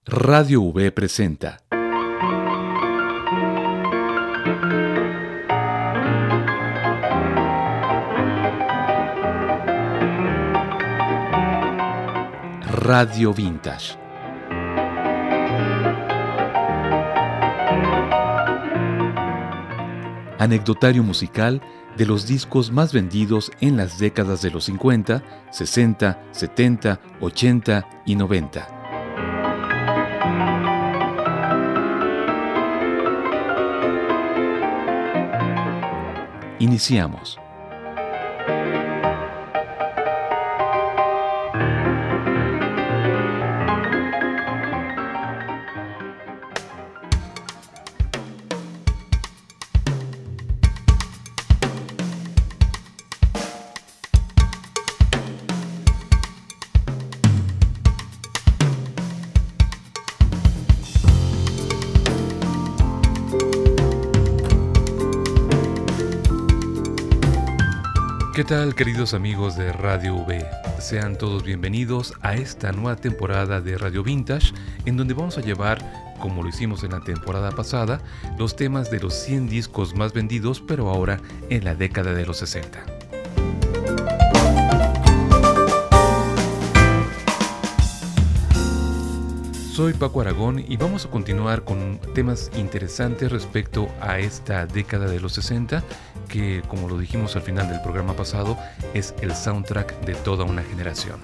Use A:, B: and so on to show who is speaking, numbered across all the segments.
A: Radio V presenta Radio Vintage. Anecdotario musical de los discos más vendidos en las décadas de los 50, 60, 70, 80 y 90. Iniciamos. ¿Qué tal, queridos amigos de Radio V? Sean todos bienvenidos a esta nueva temporada de Radio Vintage, en donde vamos a llevar, como lo hicimos en la temporada pasada, los temas de los 100 discos más vendidos, pero ahora en la década de los 60. Soy Paco Aragón y vamos a continuar con temas interesantes respecto a esta década de los 60, que, como lo dijimos al final del programa pasado, es el soundtrack de toda una generación.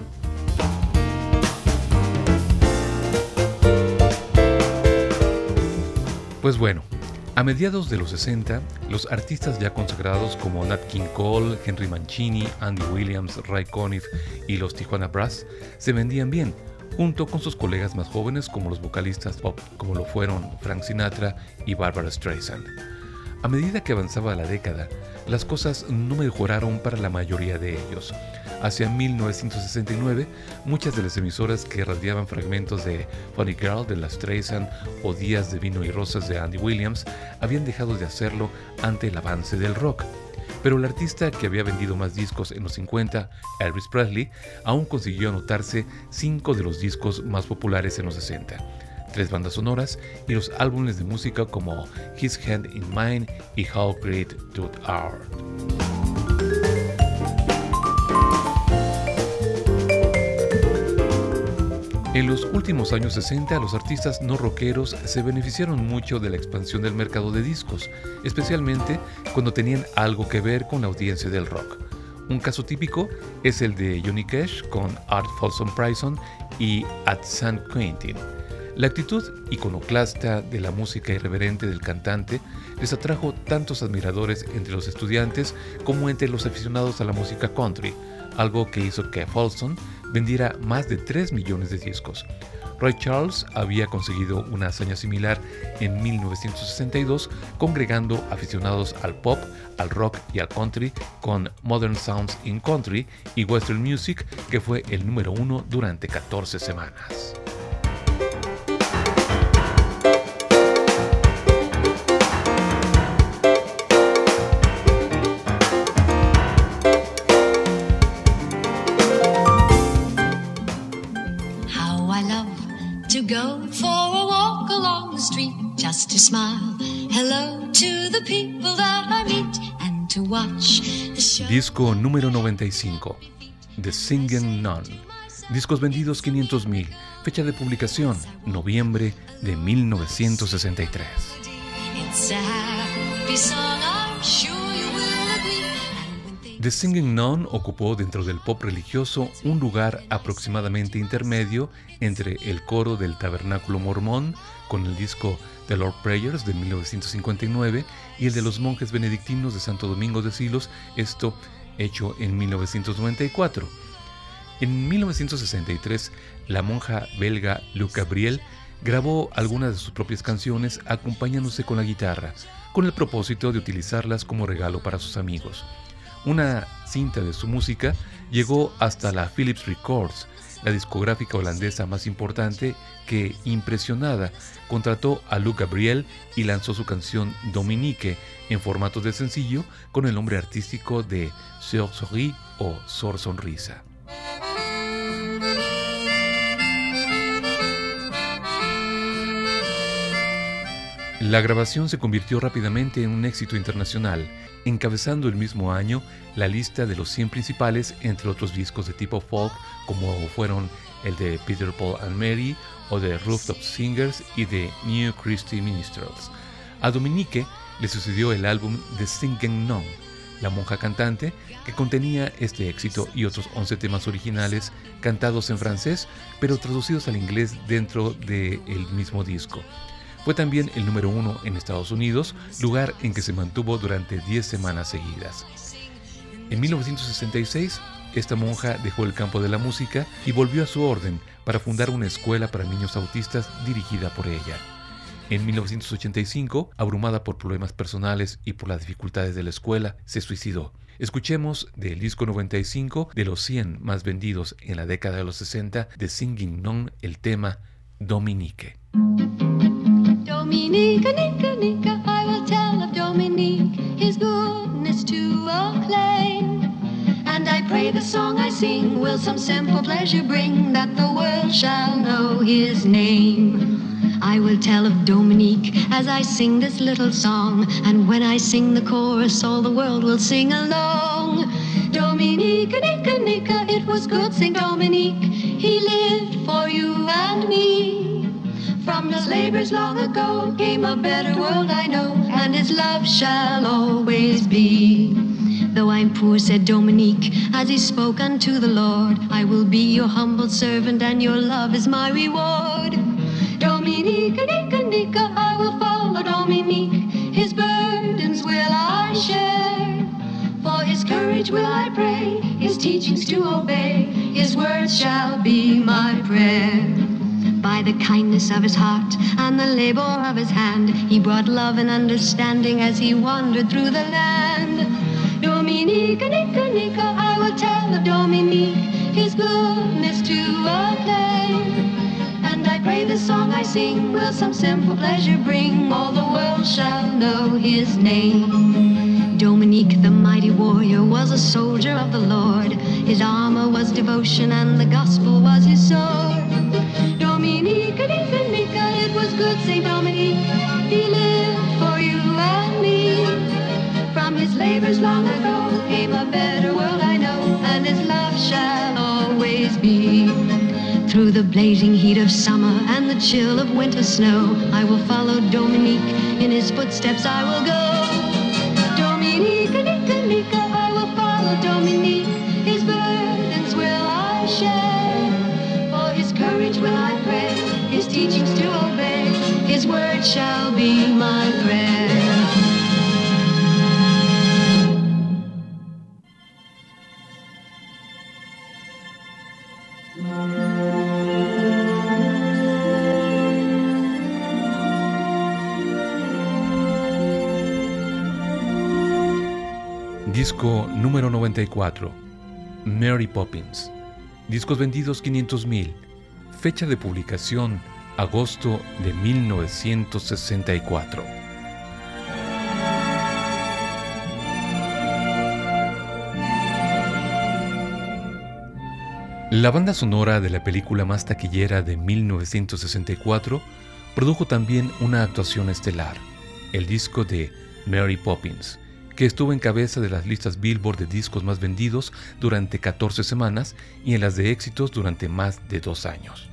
A: Pues bueno, a mediados de los 60, los artistas ya consagrados como Nat King Cole, Henry Mancini, Andy Williams, Ray Conniff y los Tijuana Brass se vendían bien, junto con sus colegas más jóvenes como los vocalistas pop, como lo fueron Frank Sinatra y Barbra Streisand. A medida que avanzaba la década, las cosas no mejoraron para la mayoría de ellos. Hacia 1969, muchas de las emisoras que radiaban fragmentos de Funny Girl de la Streisand o Días de Vino y Rosas de Andy Williams habían dejado de hacerlo ante el avance del rock. Pero el artista que había vendido más discos en los 50, Elvis Presley, aún consiguió anotarse 5 de los discos más populares en los 60. 3 bandas sonoras y los álbumes de música como His Hand in Mine y How Great Thou Art. En los últimos años 60, los artistas no rockeros se beneficiaron mucho de la expansión del mercado de discos, especialmente cuando tenían algo que ver con la audiencia del rock. Un caso típico es el de Johnny Cash con Art Folsom Prison y At San Quentin. La actitud iconoclasta de la música irreverente del cantante les atrajo tantos admiradores entre los estudiantes como entre los aficionados a la música country, algo que hizo que Folsom vendiera más de 3 millones de discos. Ray Charles había conseguido una hazaña similar en 1962, congregando aficionados al pop, al rock y al country con Modern Sounds in Country y Western Music, que fue el número 1 durante 14 semanas.
B: Go for a walk along the street, just to smile hello to the people that I meet and to watch the show.
A: Disco número 95, The Singing Nun. Discos vendidos 500,000. Fecha de publicación, noviembre de 1963.
B: It's a happy song, I'm sure you will agree.
A: The Singing Nun ocupó dentro del pop religioso un lugar aproximadamente intermedio entre el coro del tabernáculo mormón con el disco The Lord's Prayers de 1959 y el de los monjes benedictinos de Santo Domingo de Silos, esto hecho en 1994. En 1963, la monja belga Luc Gabriel grabó algunas de sus propias canciones acompañándose con la guitarra, con el propósito de utilizarlas como regalo para sus amigos. Una cinta de su música llegó hasta la Philips Records, la discográfica holandesa más importante, que, impresionada, contrató a Luc Gabriel y lanzó su canción Dominique en formato de sencillo con el nombre artístico de Sœur Souris o Sor Sonrisa. La grabación se convirtió rápidamente en un éxito internacional, encabezando el mismo año la lista de los 100 principales, entre otros discos de tipo folk como fueron el de Peter, Paul and Mary o de Rooftop Singers y de New Christy Minstrels. A Dominique le sucedió el álbum The Singing Nun, la monja cantante, que contenía este éxito y otros 11 temas originales cantados en francés, pero traducidos al inglés dentro del mismo disco. Fue también el número 1 en Estados Unidos, lugar en que se mantuvo durante 10 semanas seguidas. En 1966, esta monja dejó el campo de la música y volvió a su orden para fundar una escuela para niños autistas dirigida por ella. En 1985, abrumada por problemas personales y por las dificultades de la escuela, se suicidó. Escuchemos del disco 95 de los 100 más vendidos en la década de los 60 de Singing Nun el tema Dominique.
B: Dominique, Nika, Nika, I will tell of Dominique, his goodness to acclaim. And I pray the song I sing will some simple pleasure bring, that the world shall know his name. I will tell of Dominique as I sing this little song, and when I sing the chorus all the world will sing along. Dominique, Nika, Nika, it was good Saint Dominique, he lived for you and me. From his labors long ago came a better world I know, and his love shall always be. Though I'm poor, said Dominique, as he spoke unto the Lord, I will be your humble servant, and your love is my reward. Dominique, Nika, Nika, I will follow Dominique, his burdens will I share. For his courage will I pray, his teachings to obey, his words shall be my prayer. By the kindness of his heart and the labor of his hand, he brought love and understanding as he wandered through the land. Dominique, Nika, Nika, I will tell of Dominique, his goodness to acclaim. And I pray the song I sing will some simple pleasure bring, all the world shall know his name. Dominique, the mighty warrior, was a soldier of the Lord. His armor was devotion and the gospel was his sword. Dominique, Nika, Nika, it was good Saint Dominique, he lived for you and me. From his labors long ago came a better world I know, and his love shall always be. Through the blazing heat of summer and the chill of winter snow, I will follow Dominique, in his footsteps I will go. Dominique, Nika, Nika, I will follow Dominique, his burdens will I share. For his courage will I pray, his teachings to obey, his word shall be my prayer.
A: Disco número 94, Mary Poppins. Discos vendidos 500,000. Fecha de publicación, agosto de 1964. La banda sonora de la película más taquillera de 1964 produjo también una actuación estelar, el disco de Mary Poppins, que estuvo en cabeza de las listas Billboard de discos más vendidos durante 14 semanas y en las de éxitos durante más de 2 años.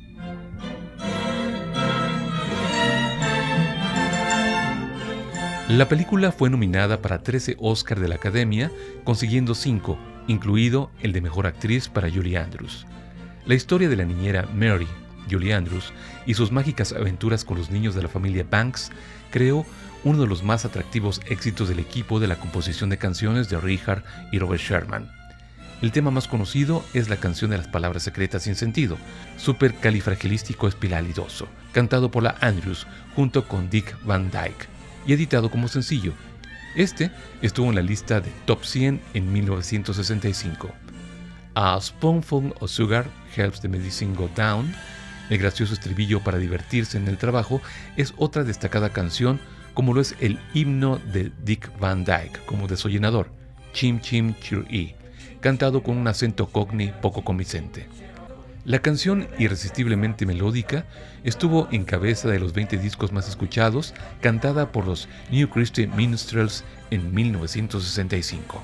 A: La película fue nominada para 13 Oscar de la Academia, consiguiendo 5, incluido el de Mejor Actriz para Julie Andrews. La historia de la niñera Mary, Julie Andrews, y sus mágicas aventuras con los niños de la familia Banks creó uno de los más atractivos éxitos del equipo de la composición de canciones de Richard y Robert Sherman. El tema más conocido es la canción de las palabras secretas sin sentido, supercalifragilístico-espiralidoso, cantado por la Andrews junto con Dick Van Dyke y editado como sencillo. Este estuvo en la lista de Top 100 en 1965. A Spoonful of Sugar Helps the Medicine Go Down, el gracioso estribillo para divertirse en el trabajo, es otra destacada canción, como lo es el himno de Dick Van Dyke como desollenador, Chim Chim Cheer-E, cantado con un acento cockney poco convincente. La canción, irresistiblemente melódica, estuvo en cabeza de los 20 discos más escuchados, cantada por los New Christian Minstrels en 1965.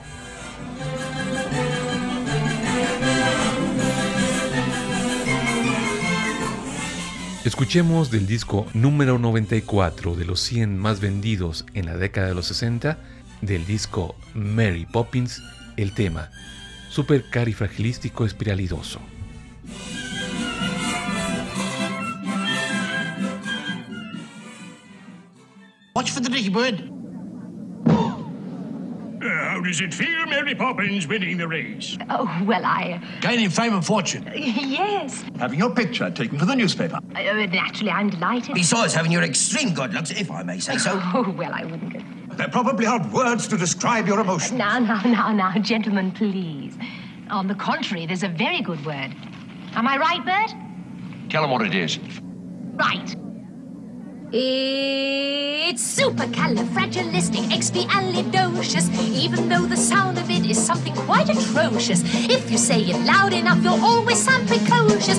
A: Escuchemos del disco número 94 de los 100 más vendidos en la década de los 60, del disco Mary Poppins, el tema Supercarifragilístico espiralidoso.
C: Watch for the dicky bird.
D: How does it feel, Mary Poppins, winning the race?
E: Oh, well,
C: Gaining fame and fortune.
E: Yes.
F: Having your picture taken for the newspaper.
E: Naturally, I'm delighted.
C: Besides having your extreme good looks, if I may say so.
E: Oh, well, I wouldn't go.
F: There probably aren't words to describe your emotions.
E: Now, gentlemen, please. On the contrary, there's a very good word. Am I right, Bert?
F: Tell them what it is.
E: Right. It's supercalifragilisticexpialidocious, even though the sound of it is something quite atrocious. If you say it loud enough, you'll always sound precocious.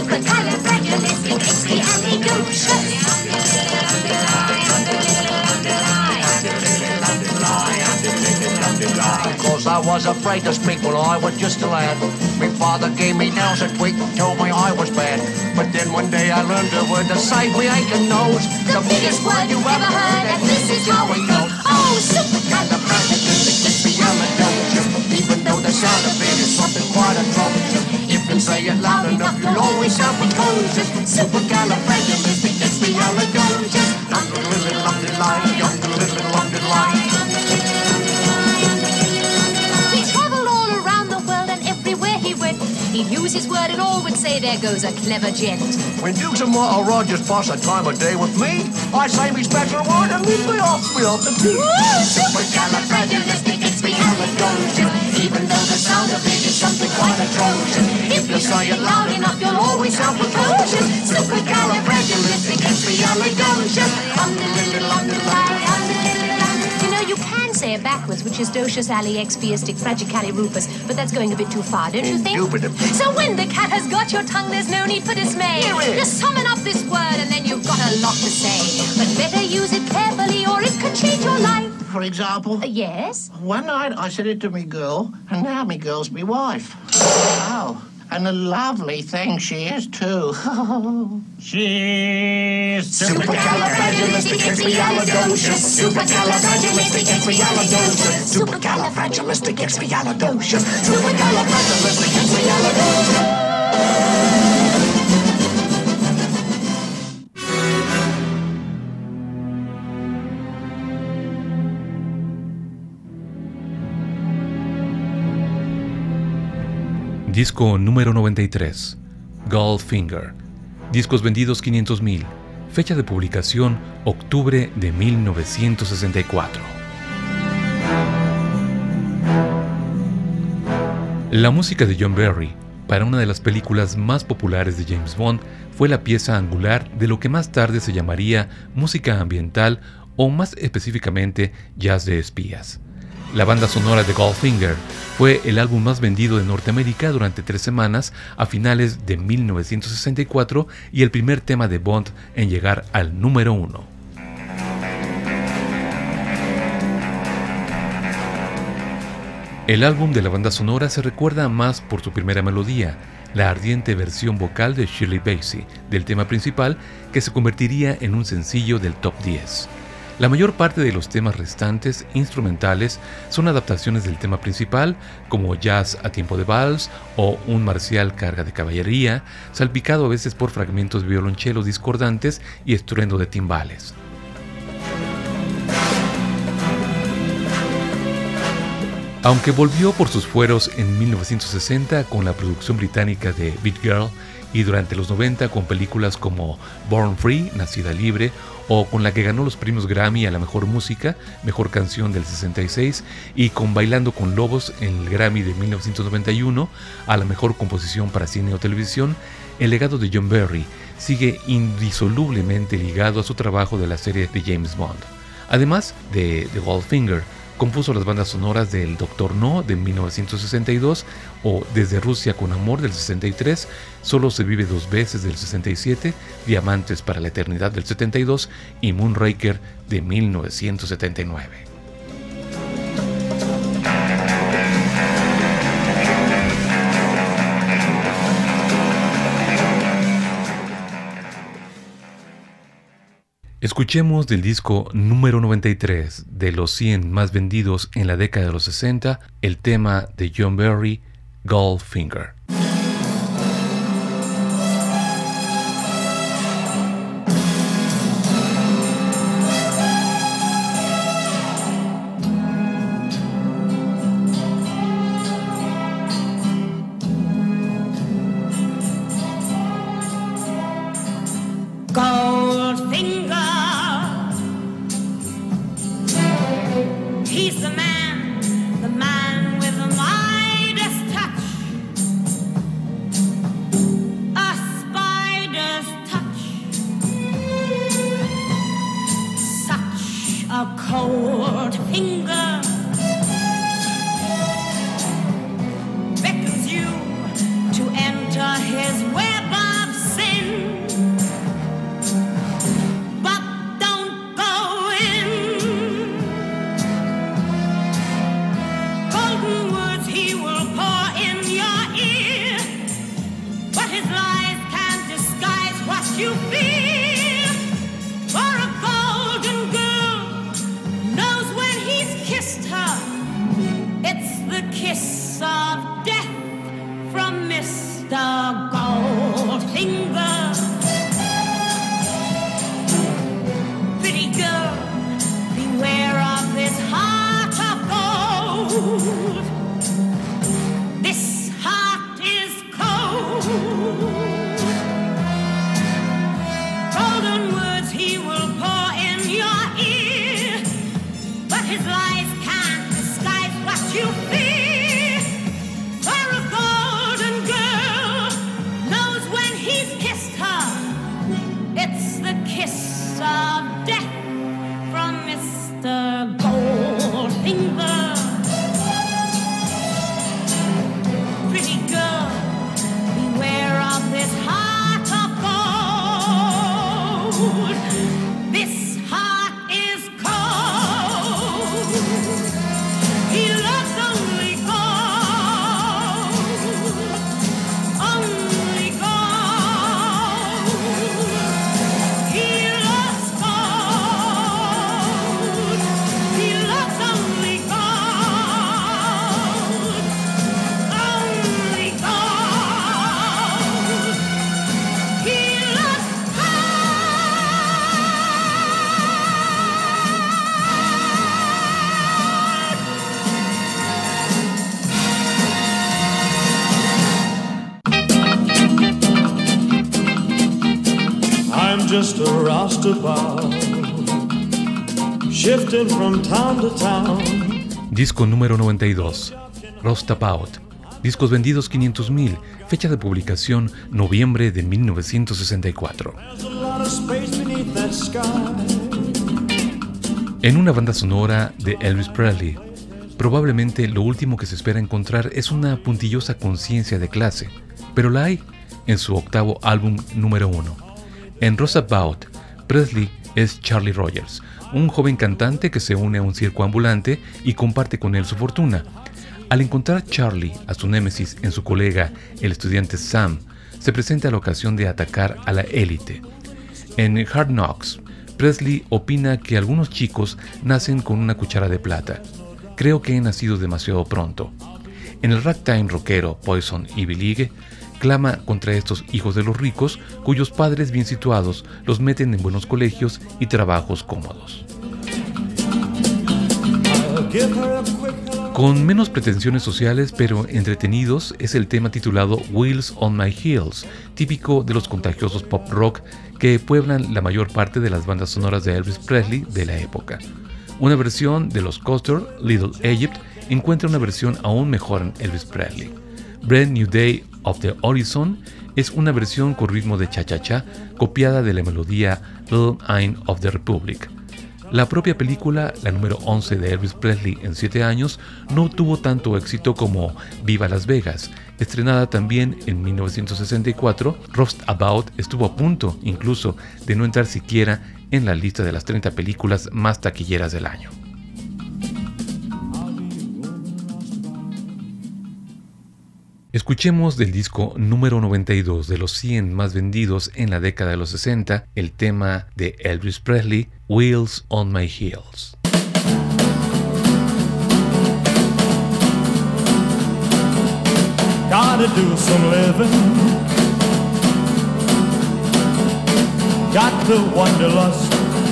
C: Because I was afraid to speak when I was just a lad. My father gave me nails a tweak, told me I was bad. But then one day I learned a word to save me aching nose.
E: The biggest word you ever heard, and this is how it goes. Oh,
C: supercalifragilisticexpialidocious. Even though the sound of it is something quite atrocious. If you say it loud enough, you'll always sound precocious. Supercalifragilisticexpialidocious.
E: He traveled all around the world, and everywhere he went, he'd use his word and all would say, there goes a clever gent.
C: When Dukes and Martha Rogers pass a time of day with me, I say me special word and leave me off the tea.
E: Supercalifragilisticexpialidocious. Even though the sound of it is something quite atrocious. If you say it loud enough, you'll always sound precocious. Supercalifragilisticexpialidocious. You know, you can say it backwards, which is docious ali expiastic fragicalirupus, but that's going a bit too far, don't you think?
C: Indubitably.
E: So when the cat has got your tongue, there's no need for dismay. Just summon up this word and then you've got a lot to say. But better use it carefully or it could change your life.
C: For example,
E: Yes?
C: one night I said it to me girl, and now me girl's me wife. Oh, and a lovely thing she is too.
D: She's
C: Supercalifragilisticexpialidocious. Supercalifragilisticexpialidocious. Supercalifragilisticexpialidocious. Supercalifragilisticexpialidocious.
A: Disco número 93, Goldfinger. Discos vendidos 500,000. Fecha de publicación octubre de 1964. La música de John Barry para una de las películas más populares de James Bond fue la pieza angular de lo que más tarde se llamaría música ambiental o más específicamente jazz de espías. La banda sonora de Goldfinger fue el álbum más vendido de Norteamérica durante 3 semanas a finales de 1964 y el primer tema de Bond en llegar al número 1. El álbum de la banda sonora se recuerda más por su primera melodía, la ardiente versión vocal de Shirley Bassey del tema principal que se convertiría en un sencillo del top 10. La mayor parte de los temas restantes instrumentales son adaptaciones del tema principal, como Jazz a tiempo de vals o Un marcial carga de caballería, salpicado a veces por fragmentos de violonchelos discordantes y estruendo de timbales. Aunque volvió por sus fueros en 1960 con la producción británica de Beat Girl y durante los 90 con películas como Born Free, Nacida Libre, o con la que ganó los premios Grammy a la mejor música, mejor canción del 66, y con Bailando con Lobos en el Grammy de 1991 a la mejor composición para cine o televisión, el legado de John Barry sigue indisolublemente ligado a su trabajo de la serie de James Bond. Además de Goldfinger, Compuso las bandas sonoras del Doctor No de 1962 o Desde Rusia con Amor del 63, Solo se vive dos veces del 67, Diamantes para la eternidad del 72 y Moonraker de 1979. Escuchemos del disco número 93 de los 100 más vendidos en la década de los 60 el tema de John Barry, Goldfinger.
G: He's the man with the Midas touch, a spider's touch, such a cold finger beckons you to enter his web of sin. You feel for a golden girl knows when he's kissed her. It's the kiss of death from Mr. Goldfinger. Pretty girl, beware of this heart of gold. This heart is cold. Golden words he will pour in your ear, but his lies can't disguise what you fear. For a golden girl knows when he's kissed her. It's the kiss of death from Mr. Goldfinger. Pretty girl, beware of this heart of gold. This heart is cold. He loves only gold. Only gold. He loves gold. He loves only gold. Only gold. He loves
H: I'm just a roustabout, shifting from town to town.
A: Disco número 92, Roustabout. Discos vendidos 500,000, fecha de publicación noviembre de 1964.
H: There's a lot of space beneath that sky.
A: En una banda sonora de Elvis Presley, probablemente lo último que se espera encontrar es una puntillosa conciencia de clase, pero la hay en su octavo álbum número 1. En Roustabout, Presley es Charlie Rogers, un joven cantante que se une a un circo ambulante y comparte con él su fortuna. Al encontrar Charlie a su némesis en su colega, el estudiante Sam, se presenta la ocasión de atacar a la élite. En Hard Knocks, Presley opina que algunos chicos nacen con una cuchara de plata. Creo que he nacido demasiado pronto. En el ragtime rockero Poison Ivy League, clama contra estos hijos de los ricos cuyos padres bien situados los meten en buenos colegios y trabajos cómodos. Con menos pretensiones sociales pero entretenidos es el tema titulado Wheels on My Heels, típico de los contagiosos pop rock que pueblan la mayor parte de las bandas sonoras de Elvis Presley de la época. Una versión de los Coster, Little Egypt, encuentra una versión aún mejor en Elvis Presley. Brand New Day of the Horizon es una versión con ritmo de cha-cha-cha copiada de la melodía Little Eye of the Republic. La propia película, la número 11 de Elvis Presley en 7 años, no tuvo tanto éxito como Viva Las Vegas. Estrenada también en 1964, Rust About estuvo a punto incluso de no entrar siquiera en la lista de las 30 películas más taquilleras del año. Escuchemos del disco número 92 de los 100 más vendidos en la década de los 60, el tema de Elvis Presley, Wheels on My Heels.
H: Gotta do some living, got the wanderlust,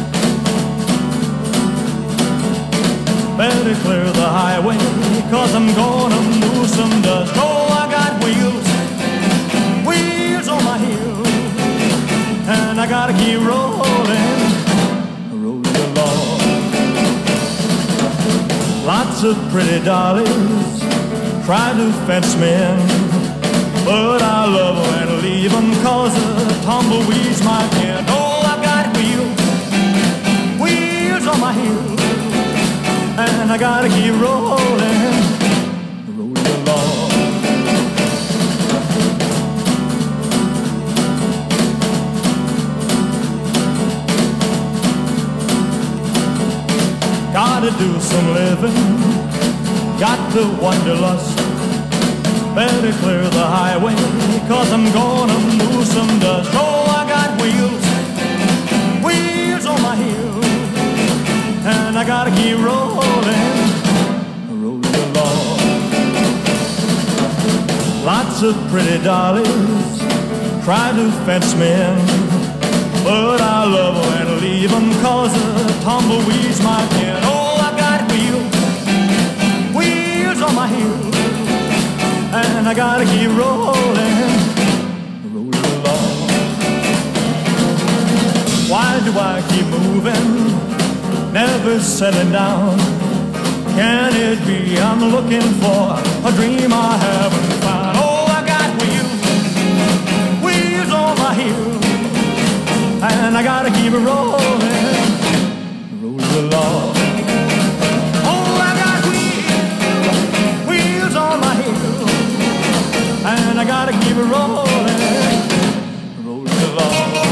H: better clear the highway, 'cause I'm gonna move some dust. Oh, I got wheels, wheels on my heels, and I gotta keep rolling, rolling along. Lots of pretty dollies try to fence me in, but I love them and leave them 'cause the tumbleweeds might end. Oh, I've got wheels, wheels on my heels, and I gotta keep rolling, rolling along. Gotta do some living, got the wanderlust, better clear the highway, 'cause I'm gonna move some dust. Oh, I got wheels, wheels on my heels, and I gotta keep rolling, rolling along. Lots of pretty dollies try to fence me in, but I love them and leave them 'cause the tumbleweeds might end. Oh, I got wheels, wheels on my heels, and I gotta keep rolling, rolling along. Why do I keep moving, never settling down? Can it be I'm looking for a dream I haven't found? Oh, I got wheels, wheels on my heels, and I gotta keep rolling, rolling along. Oh, I got wheels, wheels on my heels, and I gotta keep rolling, rolling along.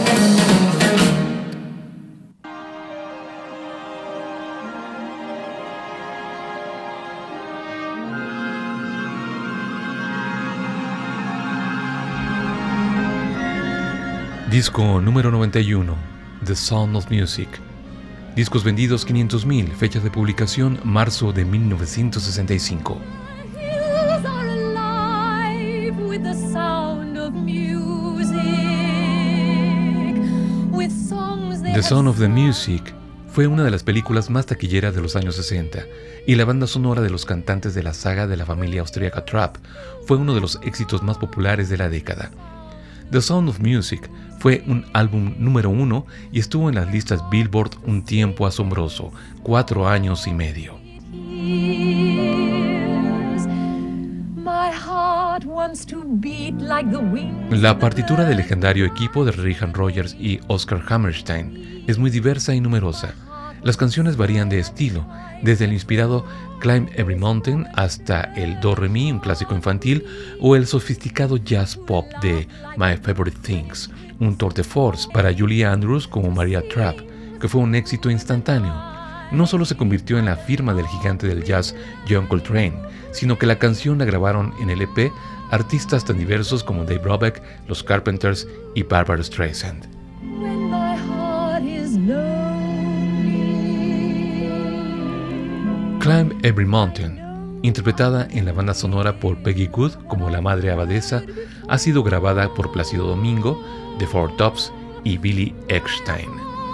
A: Disco número 91, The Sound of Music. Discos vendidos 500,000, fecha de publicación marzo de 1965. The Sound of the Music fue una de las películas más taquilleras de los años 60 y la banda sonora de los cantantes de la saga de la familia austríaca Trapp fue uno de los éxitos más populares de la década. The Sound of Music fue un álbum número 1 y estuvo en las listas Billboard un tiempo asombroso, 4 años y medio. La partitura del legendario equipo de Richard Rodgers y Oscar Hammerstein es muy diversa y numerosa. Las canciones varían de estilo, desde el inspirado Climb Every Mountain hasta el Do Re Mi, un clásico infantil, o el sofisticado jazz pop de My Favorite Things, un tour de force para Julie Andrews como Maria Trapp, que fue un éxito instantáneo. No solo se convirtió en la firma del gigante del jazz John Coltrane, sino que la canción la grabaron en el EP artistas tan diversos como Dave Brubeck, los Carpenters y Barbra Streisand. Climb Every Mountain, interpretada en la banda sonora por Peggy Good como la madre abadesa, ha sido grabada por Plácido Domingo, The Four Tops y Billy Eckstine.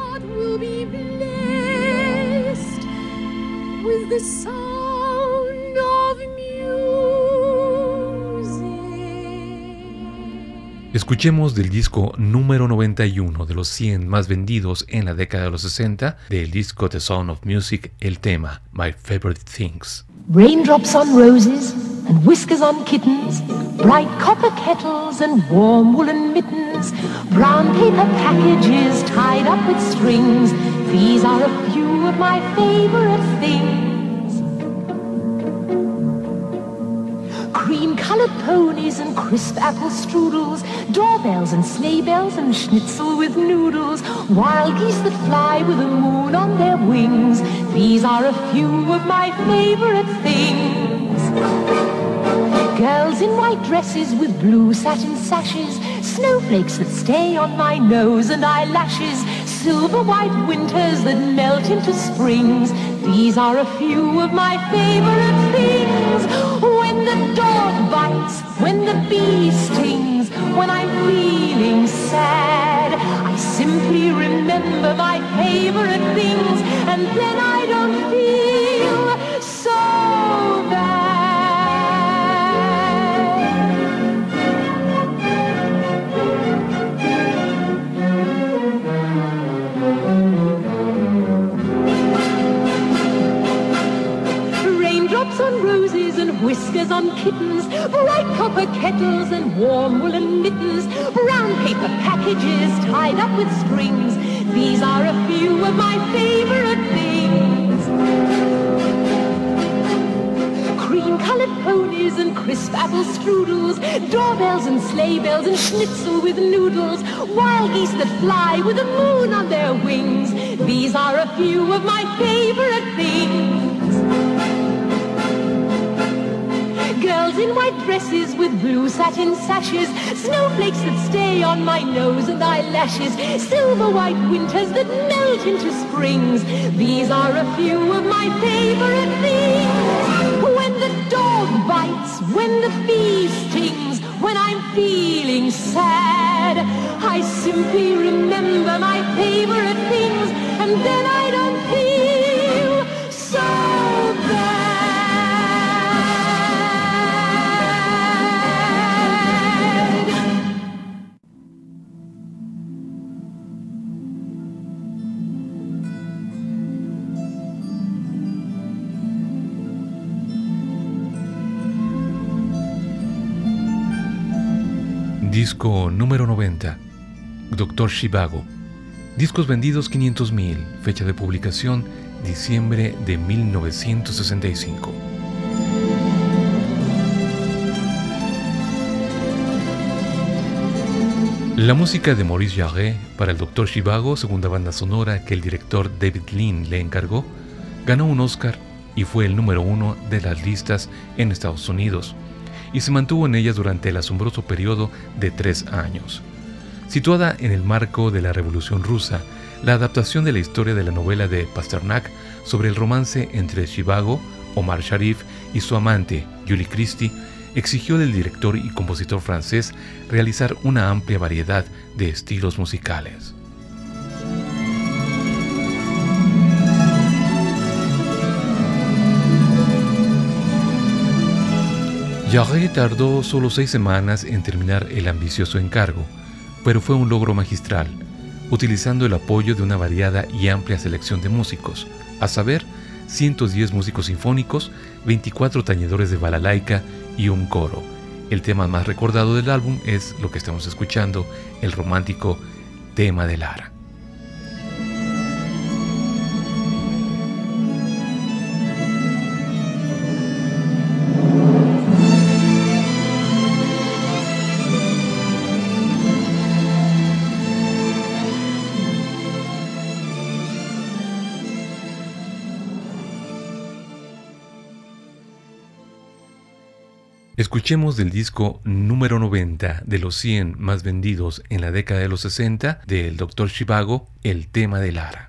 A: Escuchemos del disco número 91 de los 100 más vendidos en la década de los 60 del disco The Sound of Music, el tema My Favorite Things.
I: Raindrops on roses and whiskers on kittens, bright copper kettles and warm woolen mittens, brown paper packages tied up with strings, These are a few of my favorite things. Cream-colored ponies and crisp apple strudels, doorbells and sleigh bells and schnitzel with noodles, wild geese that fly with the moon on their wings. These are a few of my favorite things. Girls in white dresses with blue satin sashes, snowflakes that stay on my nose and eyelashes, silver white winters that melt into springs. These are a few of my favorite things. When the dog bites, when the bee stings, when I'm feeling sad, I simply remember my favorite things, and then I don't feel so bad. Raindrops on roses and whiskers on kittens, bright copper kettles and warm woolen mittens, brown paper packages tied up with strings. These are a few of my favorite things. Cream-colored ponies and crisp apple strudels, doorbells and sleigh bells and schnitzel with noodles, wild geese that fly with the moon on their wings. These are a few of my favorite things. Girls in white dresses with blue satin sashes, snowflakes that stay on my nose and eyelashes, silver white winters that melt into springs. These are a few of my favorite things. When the dog bites, when the bee stings, when I'm feeling sad, I simply remember my favorite things, and then I don't feel so bad.
A: Disco número 90, Dr. Zhivago. Discos vendidos 500,000, fecha de publicación diciembre de 1965. La música de Maurice Jarre para el Dr. Zhivago, segunda banda sonora que el director David Lean le encargó, ganó un Oscar y fue el número 1 de las listas en Estados Unidos, y se mantuvo en ellas durante el asombroso periodo de 3 años. Situada en el marco de la Revolución Rusa, la adaptación de la historia de la novela de Pasternak sobre el romance entre Zhivago, Omar Sharif y su amante, Julie Christie, exigió del director y compositor francés realizar una amplia variedad de estilos musicales. Jarre tardó solo 6 semanas en terminar el ambicioso encargo, pero fue un logro magistral, utilizando el apoyo de una variada y amplia selección de músicos, a saber, 110 músicos sinfónicos, 24 tañedores de balalaika y un coro. El tema más recordado del álbum es lo que estamos escuchando, el romántico tema de Lara. Escuchemos del disco número 90 de los 100 más vendidos en la década de los 60 del Dr. Zhivago, el tema de Lara.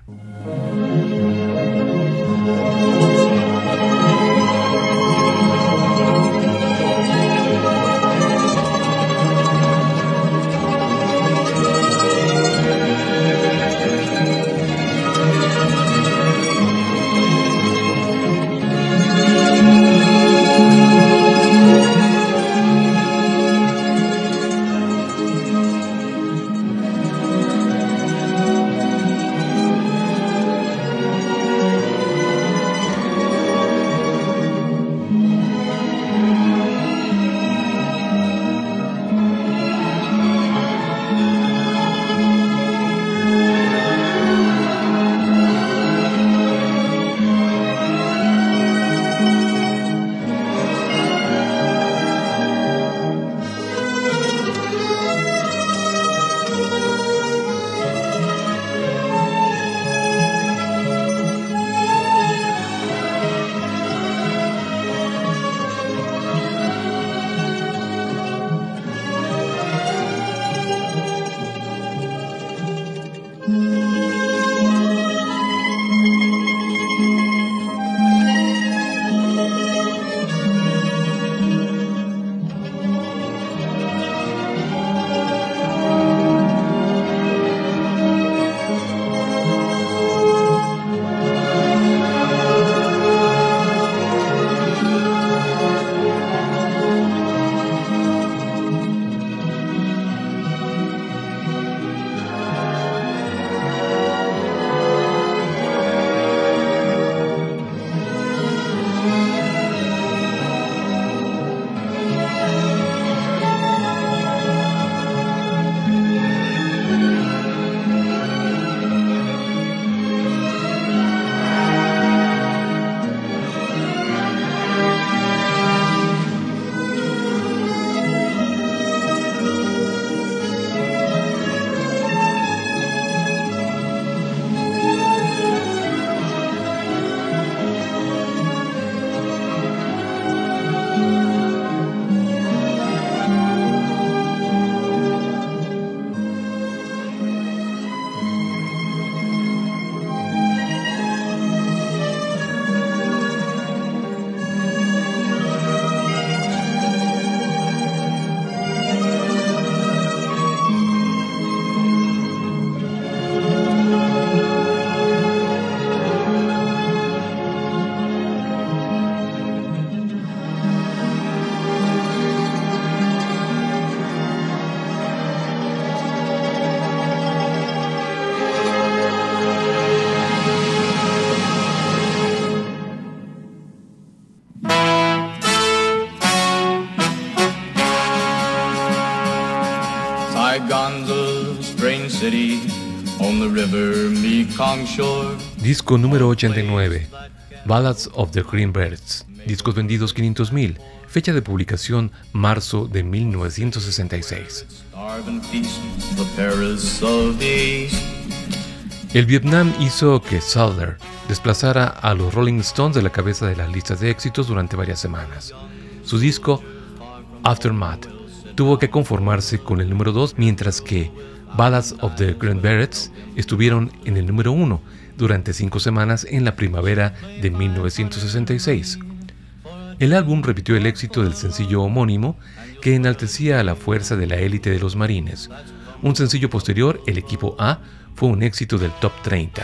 H: city on the river Mekong shore.
A: Disco número 89, Ballads of the Green Berets. Discos vendidos 500,000. Fecha de publicación marzo de 1966. El Vietnam hizo que Sadler desplazara a los Rolling Stones de la cabeza de las listas de éxitos durante varias semanas. Su disco, Aftermath, tuvo que conformarse con el número 2, mientras que Ballads of the Green Berets estuvieron en el número 1 durante 5 semanas en la primavera de 1966. El álbum repitió el éxito del sencillo homónimo, que enaltecía a la fuerza de la élite de los marines. Un sencillo posterior, El Equipo A, fue un éxito del Top 30.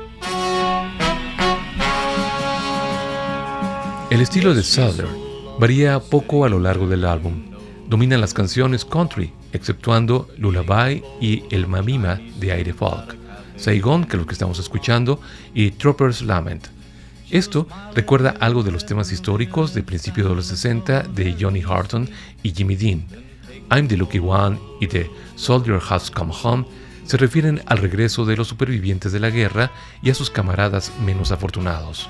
A: El estilo de Sadler varía poco a lo largo del álbum. Dominan las canciones country, exceptuando Lullaby y El Mamima de aire folk, Saigon, que es lo que estamos escuchando, y Trooper's Lament. Esto recuerda algo de los temas históricos de principios de los 60 de Johnny Horton y Jimmy Dean. I'm the Lucky One y The Soldier Has Come Home se refieren al regreso de los supervivientes de la guerra y a sus camaradas menos afortunados.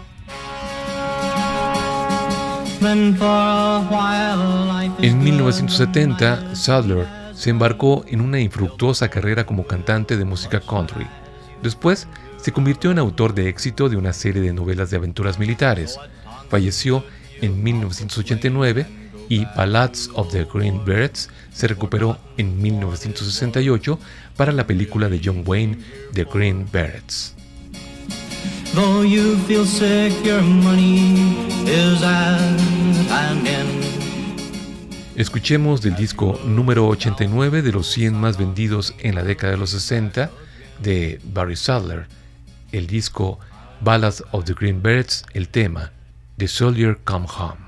A: En 1970, Sadler se embarcó en una infructuosa carrera como cantante de música country. Después, se convirtió en autor de éxito de una serie de novelas de aventuras militares. Falleció en 1989 y Ballads of the Green Berets se recuperó en 1968 para la película de John Wayne, The Green Berets.
H: Though you feel sick, your money is at an end.
A: Escuchemos del disco número 89 de los 100 más vendidos en la década de los 60 de Barry Sadler, el disco Ballads of the Green Berets, el tema The Soldier Come Home.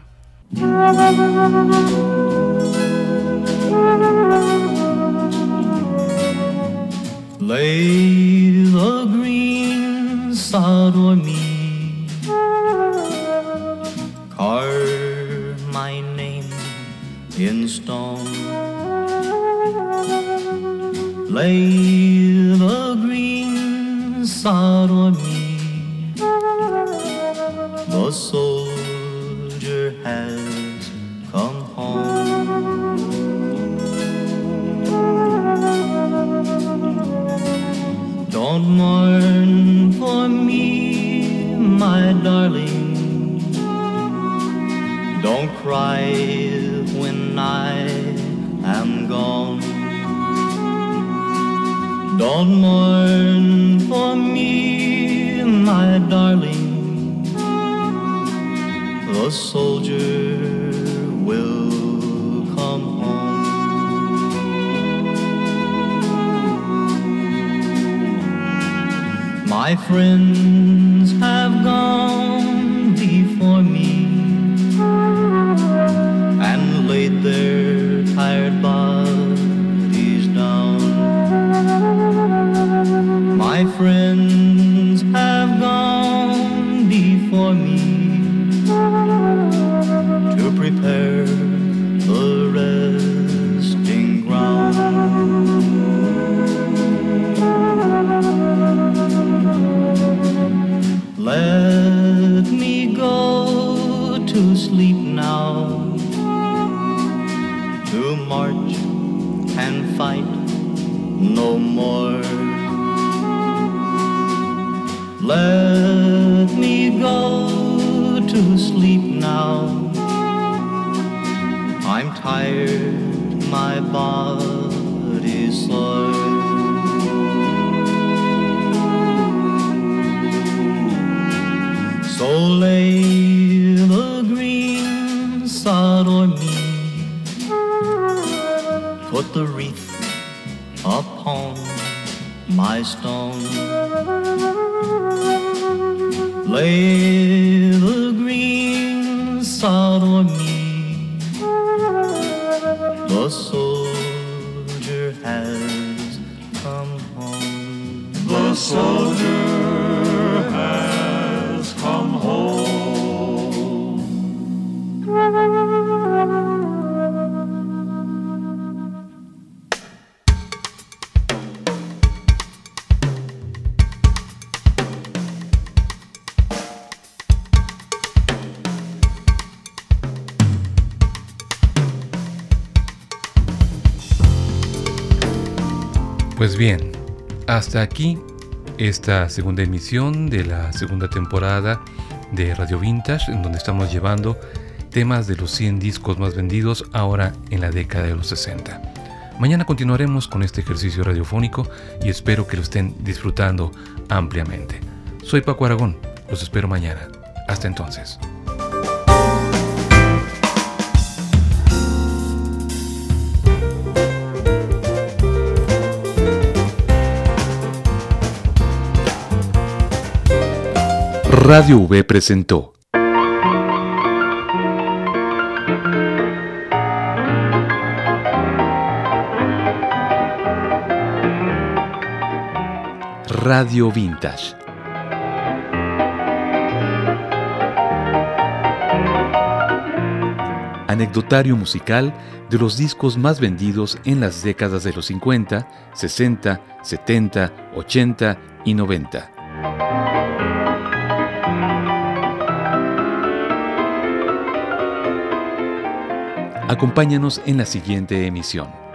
H: Lay the green sod o'er me, carve my name in stone. Lay the green sod o'er me, the soldier has come home. Don't mourn for me, my darling. Don't cry when I am gone. Don't mourn for me, my darling. The soldier will come home. My friends have gone before me and laid their tired bodies down. My friends have gone before me to prepare the resting ground. Let me go to sleep now, to march and fight no more. Let me go to sleep now. I'm tired, my body's sore. So lay the green sod o'er me, put the wreath upon my stone. Lay the green sod o'er me, the soldier has come home. The soldier has come home.
A: Pues bien, hasta aquí esta segunda emisión de la segunda temporada de Radio Vintage, en donde estamos llevando temas de los 100 discos más vendidos ahora en la década de los 60. Mañana continuaremos con este ejercicio radiofónico y espero que lo estén disfrutando ampliamente. Soy Paco Aragón, los espero mañana. Hasta entonces. Radio V presentó Radio Vintage. Anecdotario musical de los discos más vendidos en las décadas de los 50, 60, 70, 80 y 90. Acompáñanos en la siguiente emisión.